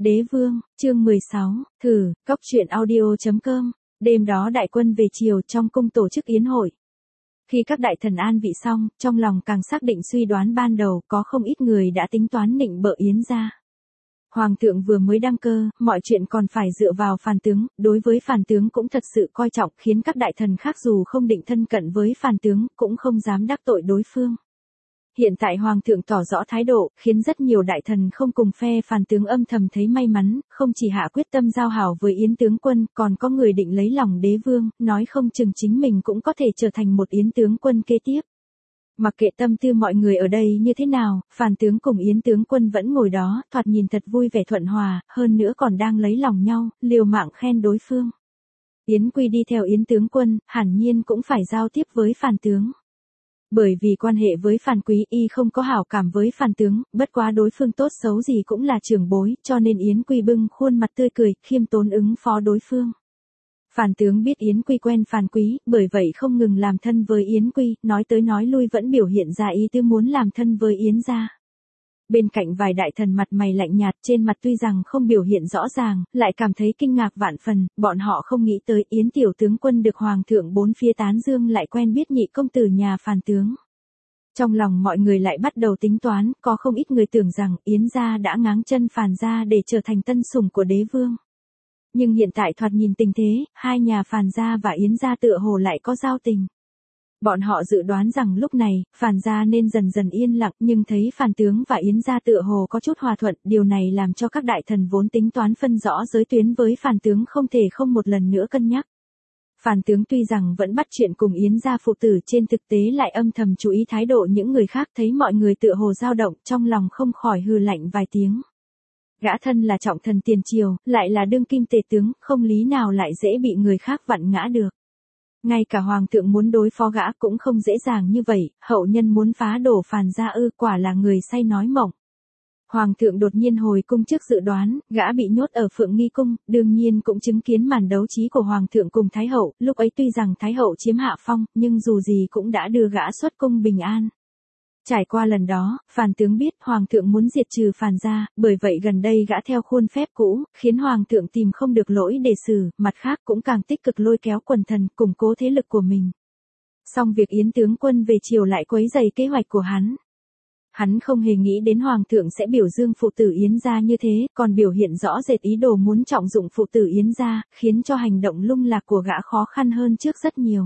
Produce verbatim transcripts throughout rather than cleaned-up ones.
Đế vương, chương mười sáu, thử, cốc truyện audio.com, đêm đó đại quân về chiều trong cung tổ chức yến hội. Khi các đại thần an vị xong, trong lòng càng xác định suy đoán ban đầu có không ít người đã tính toán nịnh bợ Yến gia. Hoàng thượng vừa mới đăng cơ, mọi chuyện còn phải dựa vào Phàn tướng, đối với Phàn tướng cũng thật sự coi trọng khiến các đại thần khác dù không định thân cận với Phàn tướng cũng không dám đắc tội đối phương. Hiện tại Hoàng thượng tỏ rõ thái độ, khiến rất nhiều đại thần không cùng phe Phàn tướng âm thầm thấy may mắn, không chỉ hạ quyết tâm giao hảo với Yến tướng quân, còn có người định lấy lòng đế vương, nói không chừng chính mình cũng có thể trở thành một Yến tướng quân kế tiếp. Mặc kệ tâm tư mọi người ở đây như thế nào, Phàn tướng cùng Yến tướng quân vẫn ngồi đó, thoạt nhìn thật vui vẻ thuận hòa, hơn nữa còn đang lấy lòng nhau, liều mạng khen đối phương. Yến Quy đi theo Yến tướng quân, hẳn nhiên cũng phải giao tiếp với Phàn tướng. Bởi vì quan hệ với Phàn Quý y không có hảo cảm với Phàn tướng, bất quá đối phương tốt xấu gì cũng là trưởng bối, cho nên Yến Quy bưng khuôn mặt tươi cười, khiêm tốn ứng phó đối phương. Phàn tướng biết Yến Quy quen Phàn Quý, bởi vậy không ngừng làm thân với Yến Quy, nói tới nói lui vẫn biểu hiện ra ý tư muốn làm thân với Yến gia. Bên cạnh vài đại thần mặt mày lạnh nhạt, trên mặt tuy rằng không biểu hiện rõ ràng, lại cảm thấy kinh ngạc vạn phần, bọn họ không nghĩ tới Yến tiểu tướng quân được hoàng thượng bốn phía tán dương lại quen biết nhị công tử nhà Phàn tướng. Trong lòng mọi người lại bắt đầu tính toán, có không ít người tưởng rằng Yến gia đã ngáng chân Phàn gia để trở thành tân sủng của đế vương. Nhưng hiện tại thoạt nhìn tình thế, hai nhà Phàn gia và Yến gia tựa hồ lại có giao tình. Bọn họ dự đoán rằng lúc này, Phàn gia nên dần dần yên lặng, nhưng thấy Phàn tướng và Yến gia tựa hồ có chút hòa thuận, điều này làm cho các đại thần vốn tính toán phân rõ giới tuyến với Phàn tướng không thể không một lần nữa cân nhắc. Phàn tướng tuy rằng vẫn bắt chuyện cùng Yến gia phụ tử, trên thực tế lại âm thầm chú ý thái độ những người khác, thấy mọi người tựa hồ dao động, trong lòng không khỏi hừ lạnh vài tiếng. Gã thân là trọng thần tiền triều, lại là đương kim tể tướng, không lý nào lại dễ bị người khác vặn ngã được. Ngay cả hoàng thượng muốn đối phó gã cũng không dễ dàng như vậy, hậu nhân muốn phá đổ Phàn gia ư, quả là người say nói mộng. Hoàng thượng đột nhiên hồi cung trước dự đoán, gã bị nhốt ở Phượng Nghi cung, đương nhiên cũng chứng kiến màn đấu trí của hoàng thượng cùng thái hậu, lúc ấy tuy rằng thái hậu chiếm hạ phong, nhưng dù gì cũng đã đưa gã xuất cung bình an. Trải qua lần đó, Phàn tướng biết hoàng thượng muốn diệt trừ Phàn gia, bởi vậy gần đây gã theo khuôn phép cũ, khiến hoàng thượng tìm không được lỗi để xử, mặt khác cũng càng tích cực lôi kéo quần thần, củng cố thế lực của mình. Song việc Yến tướng quân về chiều lại quấy rầy kế hoạch của hắn. Hắn không hề nghĩ đến hoàng thượng sẽ biểu dương phụ tử Yến gia như thế, còn biểu hiện rõ rệt ý đồ muốn trọng dụng phụ tử Yến gia, khiến cho hành động lung lạc của gã khó khăn hơn trước rất nhiều.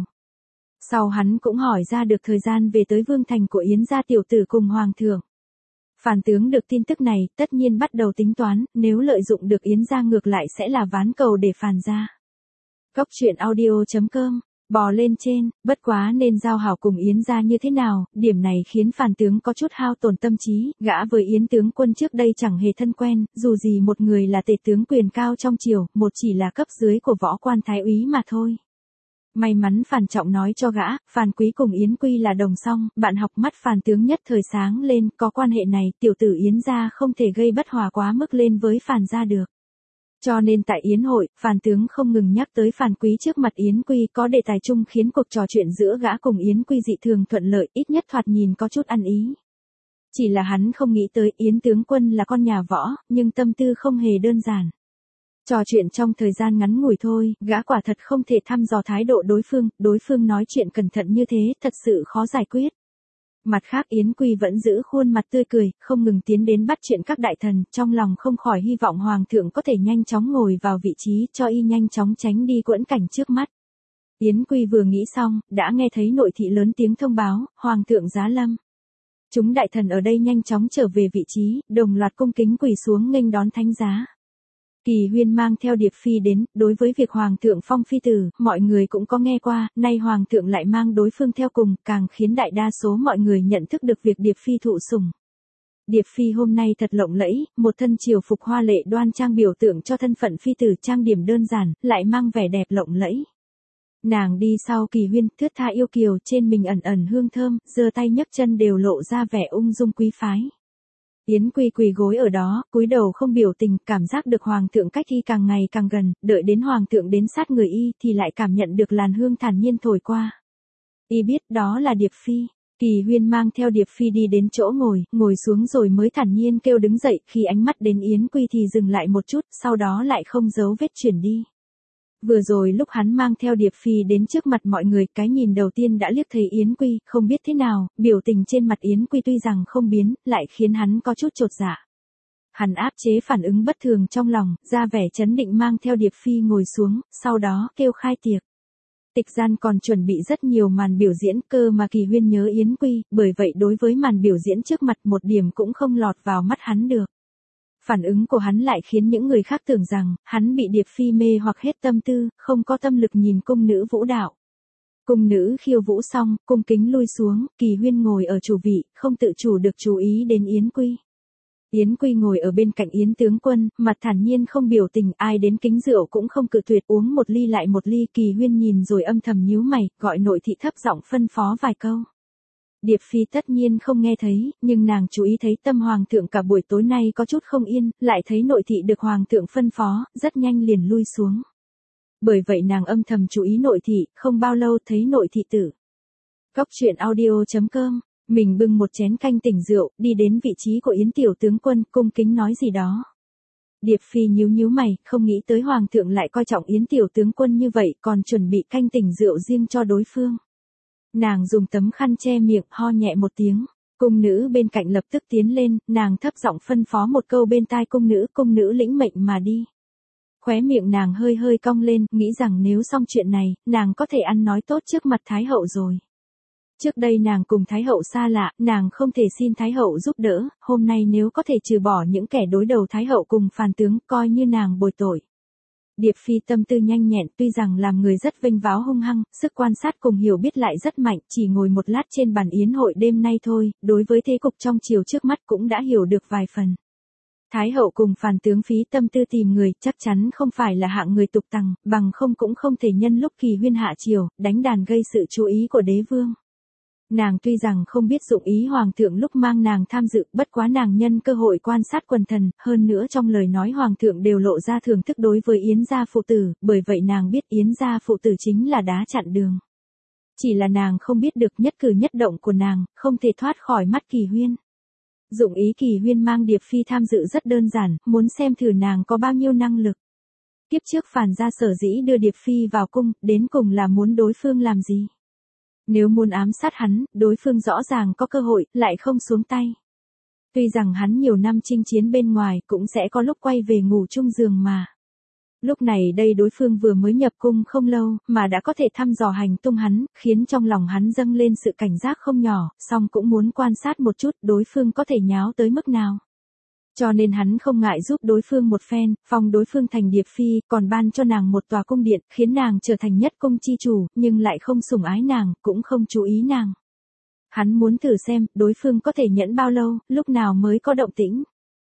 Sau hắn cũng hỏi ra được thời gian về tới vương thành của Yến gia tiểu tử cùng hoàng thượng. Phàn tướng được tin tức này, tất nhiên bắt đầu tính toán, nếu lợi dụng được Yến gia ngược lại sẽ là ván cầu để Phàn gia. Cốc truyện audio.com, bò lên trên, bất quá nên giao hảo cùng Yến gia như thế nào, điểm này khiến Phàn tướng có chút hao tổn tâm trí, gã với Yến tướng quân trước đây chẳng hề thân quen, dù gì một người là tể tướng quyền cao trong triều, một chỉ là cấp dưới của võ quan thái úy mà thôi. May mắn Phàn trọng nói cho gã, Phàn Quý cùng Yến Quy là đồng song, bạn học mắt Phàn tướng nhất thời sáng lên, có quan hệ này, tiểu tử Yến gia không thể gây bất hòa quá mức lên với Phàn gia được. Cho nên tại Yến hội, Phàn tướng không ngừng nhắc tới Phàn Quý trước mặt Yến Quy, có đề tài chung khiến cuộc trò chuyện giữa gã cùng Yến Quy dị thường thuận lợi, ít nhất thoạt nhìn có chút ăn ý. Chỉ là hắn không nghĩ tới Yến tướng quân là con nhà võ, nhưng tâm tư không hề đơn giản. Trò chuyện trong thời gian ngắn ngủi thôi, gã quả thật không thể thăm dò thái độ đối phương, đối phương nói chuyện cẩn thận như thế, thật sự khó giải quyết. Mặt khác Yến Quy vẫn giữ khuôn mặt tươi cười, không ngừng tiến đến bắt chuyện các đại thần, trong lòng không khỏi hy vọng hoàng thượng có thể nhanh chóng ngồi vào vị trí, cho y nhanh chóng tránh đi quẫn cảnh trước mắt. Yến Quy vừa nghĩ xong, đã nghe thấy nội thị lớn tiếng thông báo, hoàng thượng giá lâm. Chúng đại thần ở đây nhanh chóng trở về vị trí, đồng loạt cung kính quỳ xuống nghênh đón thánh giá. Kỳ Huyên mang theo Điệp Phi đến, đối với việc Hoàng thượng phong phi tử, mọi người cũng có nghe qua, nay Hoàng thượng lại mang đối phương theo cùng, càng khiến đại đa số mọi người nhận thức được việc Điệp Phi thụ sủng. Điệp Phi hôm nay thật lộng lẫy, một thân triều phục hoa lệ đoan trang biểu tượng cho thân phận phi tử trang điểm đơn giản, lại mang vẻ đẹp lộng lẫy. Nàng đi sau Kỳ Huyên, thướt tha yêu kiều, trên mình ẩn ẩn hương thơm, giơ tay nhấc chân đều lộ ra vẻ ung dung quý phái. Yến Quy quỳ gối ở đó, cúi đầu không biểu tình, cảm giác được hoàng thượng cách y càng ngày càng gần, đợi đến hoàng thượng đến sát người y thì lại cảm nhận được làn hương thản nhiên thổi qua. Y biết đó là Điệp Phi. Kỳ Huyên mang theo Điệp Phi đi đến chỗ ngồi, ngồi xuống rồi mới thản nhiên kêu đứng dậy, khi ánh mắt đến Yến Quy thì dừng lại một chút, sau đó lại không giấu vết chuyển đi. Vừa rồi lúc hắn mang theo Điệp Phi đến trước mặt mọi người, cái nhìn đầu tiên đã liếc thấy Yến Quy, không biết thế nào, biểu tình trên mặt Yến Quy tuy rằng không biến, lại khiến hắn có chút chột dạ. Hắn áp chế phản ứng bất thường trong lòng, ra vẻ chấn định mang theo Điệp Phi ngồi xuống, sau đó kêu khai tiệc. Tịch gian còn chuẩn bị rất nhiều màn biểu diễn, cơ mà Kỳ Huyên nhớ Yến Quy, bởi vậy đối với màn biểu diễn trước mặt một điểm cũng không lọt vào mắt hắn được. Phản ứng của hắn lại khiến những người khác tưởng rằng, hắn bị Điệp Phi mê hoặc hết tâm tư, không có tâm lực nhìn cung nữ vũ đạo. Cung nữ khiêu vũ xong, cung kính lui xuống, Kỳ Huyên ngồi ở chủ vị, không tự chủ được chú ý đến Yến Quy. Yến Quy ngồi ở bên cạnh Yến tướng quân, mặt thản nhiên không biểu tình, ai đến kính rượu cũng không cự tuyệt, uống một ly lại một ly. Kỳ Huyên nhìn rồi âm thầm nhíu mày, gọi nội thị thấp giọng phân phó vài câu. Điệp Phi tất nhiên không nghe thấy, nhưng nàng chú ý thấy tâm hoàng thượng cả buổi tối nay có chút không yên, lại thấy nội thị được hoàng thượng phân phó, rất nhanh liền lui xuống. Bởi vậy nàng âm thầm chú ý nội thị, không bao lâu thấy nội thị tử. Góc truyện audio chấm com, mình bưng một chén canh tỉnh rượu, đi đến vị trí của Yến tiểu tướng quân, cung kính nói gì đó. Điệp Phi nhíu nhíu mày, không nghĩ tới hoàng thượng lại coi trọng Yến tiểu tướng quân như vậy, còn chuẩn bị canh tỉnh rượu riêng cho đối phương. Nàng dùng tấm khăn che miệng, ho nhẹ một tiếng. Cung nữ bên cạnh lập tức tiến lên, nàng thấp giọng phân phó một câu bên tai cung nữ, cung nữ lĩnh mệnh mà đi. Khóe miệng nàng hơi hơi cong lên, nghĩ rằng nếu xong chuyện này, nàng có thể ăn nói tốt trước mặt Thái hậu rồi. Trước đây nàng cùng Thái hậu xa lạ, nàng không thể xin Thái hậu giúp đỡ, hôm nay nếu có thể trừ bỏ những kẻ đối đầu Thái hậu cùng phàn tướng, coi như nàng bồi tội. Điệp Phi tâm tư nhanh nhẹn, tuy rằng làm người rất vênh váo hung hăng, sức quan sát cùng hiểu biết lại rất mạnh, chỉ ngồi một lát trên bàn yến hội đêm nay thôi, đối với thế cục trong triều trước mắt cũng đã hiểu được vài phần. Thái hậu cùng phàn tướng phí tâm tư tìm người, chắc chắn không phải là hạng người tục tằng, bằng không cũng không thể nhân lúc Kỳ Huyên hạ triều, đánh đàn gây sự chú ý của đế vương. Nàng tuy rằng không biết dụng ý hoàng thượng lúc mang nàng tham dự, bất quá nàng nhân cơ hội quan sát quần thần, hơn nữa trong lời nói hoàng thượng đều lộ ra thưởng thức đối với Yến gia phụ tử, bởi vậy nàng biết Yến gia phụ tử chính là đá chặn đường. Chỉ là nàng không biết được nhất cử nhất động của nàng, không thể thoát khỏi mắt Kỳ Huyên. Dụng ý Kỳ Huyên mang Điệp Phi tham dự rất đơn giản, muốn xem thử nàng có bao nhiêu năng lực. Kiếp trước phàn gia sở dĩ đưa Điệp Phi vào cung, đến cùng là muốn đối phương làm gì? Nếu muốn ám sát hắn, đối phương rõ ràng có cơ hội, lại không xuống tay. Tuy rằng hắn nhiều năm chinh chiến bên ngoài, cũng sẽ có lúc quay về ngủ chung giường mà. Lúc này đây đối phương vừa mới nhập cung không lâu, mà đã có thể thăm dò hành tung hắn, khiến trong lòng hắn dâng lên sự cảnh giác không nhỏ, song cũng muốn quan sát một chút đối phương có thể nháo tới mức nào. Cho nên hắn không ngại giúp đối phương một phen, phong đối phương thành Điệp Phi, còn ban cho nàng một tòa cung điện, khiến nàng trở thành nhất cung chi chủ, nhưng lại không sủng ái nàng, cũng không chú ý nàng. Hắn muốn thử xem, đối phương có thể nhẫn bao lâu, lúc nào mới có động tĩnh.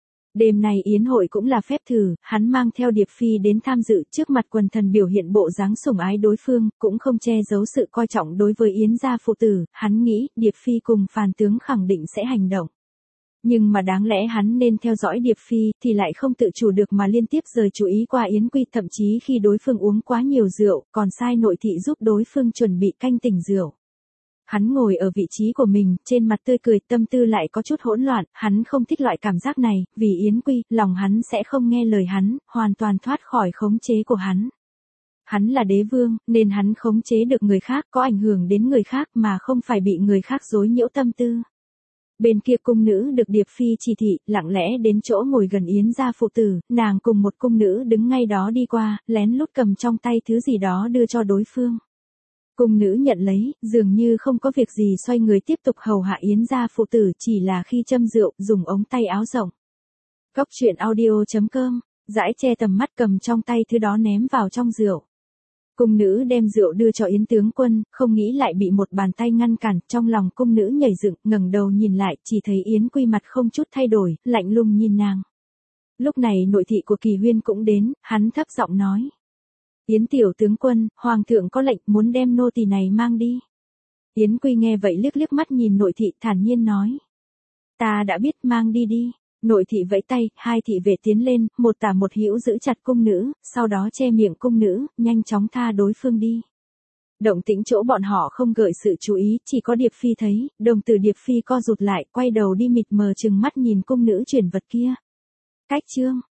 Đêm này yến hội cũng là phép thử, hắn mang theo Điệp Phi đến tham dự, trước mặt quần thần biểu hiện bộ dáng sủng ái đối phương, cũng không che giấu sự coi trọng đối với Yến gia phụ tử, hắn nghĩ, Điệp Phi cùng phàn tướng khẳng định sẽ hành động. Nhưng mà đáng lẽ hắn nên theo dõi Điệp Phi, thì lại không tự chủ được mà liên tiếp rời chú ý qua Yến Quy, thậm chí khi đối phương uống quá nhiều rượu, còn sai nội thị giúp đối phương chuẩn bị canh tỉnh rượu. Hắn ngồi ở vị trí của mình, trên mặt tươi cười, tâm tư lại có chút hỗn loạn, hắn không thích loại cảm giác này, vì Yến Quy, lòng hắn sẽ không nghe lời hắn, hoàn toàn thoát khỏi khống chế của hắn. Hắn là đế vương, nên hắn khống chế được người khác, có ảnh hưởng đến người khác mà không phải bị người khác rối nhiễu tâm tư. Bên kia cung nữ được Điệp Phi chỉ thị, lặng lẽ đến chỗ ngồi gần Yến gia phụ tử, nàng cùng một cung nữ đứng ngay đó đi qua, lén lút cầm trong tay thứ gì đó đưa cho đối phương. Cung nữ nhận lấy, dường như không có việc gì xoay người tiếp tục hầu hạ Yến gia phụ tử, chỉ là khi châm rượu, dùng ống tay áo rộng. Góc truyện audio chấm com, dãi che tầm mắt cầm trong tay thứ đó ném vào trong rượu. Cung nữ đem rượu đưa cho Yến tướng quân, không nghĩ lại bị một bàn tay ngăn cản, trong lòng cung nữ nhảy dựng, ngẩng đầu nhìn lại, chỉ thấy Yến Quy mặt không chút thay đổi, lạnh lùng nhìn nàng. Lúc này nội thị của Kỳ Huyên cũng đến, hắn thấp giọng nói. Yến tiểu tướng quân, hoàng thượng có lệnh muốn đem nô tỳ này mang đi. Yến Quy nghe vậy liếc liếc mắt nhìn nội thị, thản nhiên nói. Ta đã biết, mang đi đi. Nội thị vẫy tay, hai thị vệ tiến lên, một tả một hữu giữ chặt cung nữ, sau đó che miệng cung nữ, nhanh chóng tha đối phương đi. Động tĩnh chỗ bọn họ không gợi sự chú ý, chỉ có Điệp Phi thấy, đồng tử Điệp Phi co rụt lại, quay đầu đi mịt mờ chừng mắt nhìn cung nữ chuyển vật kia. Cách chương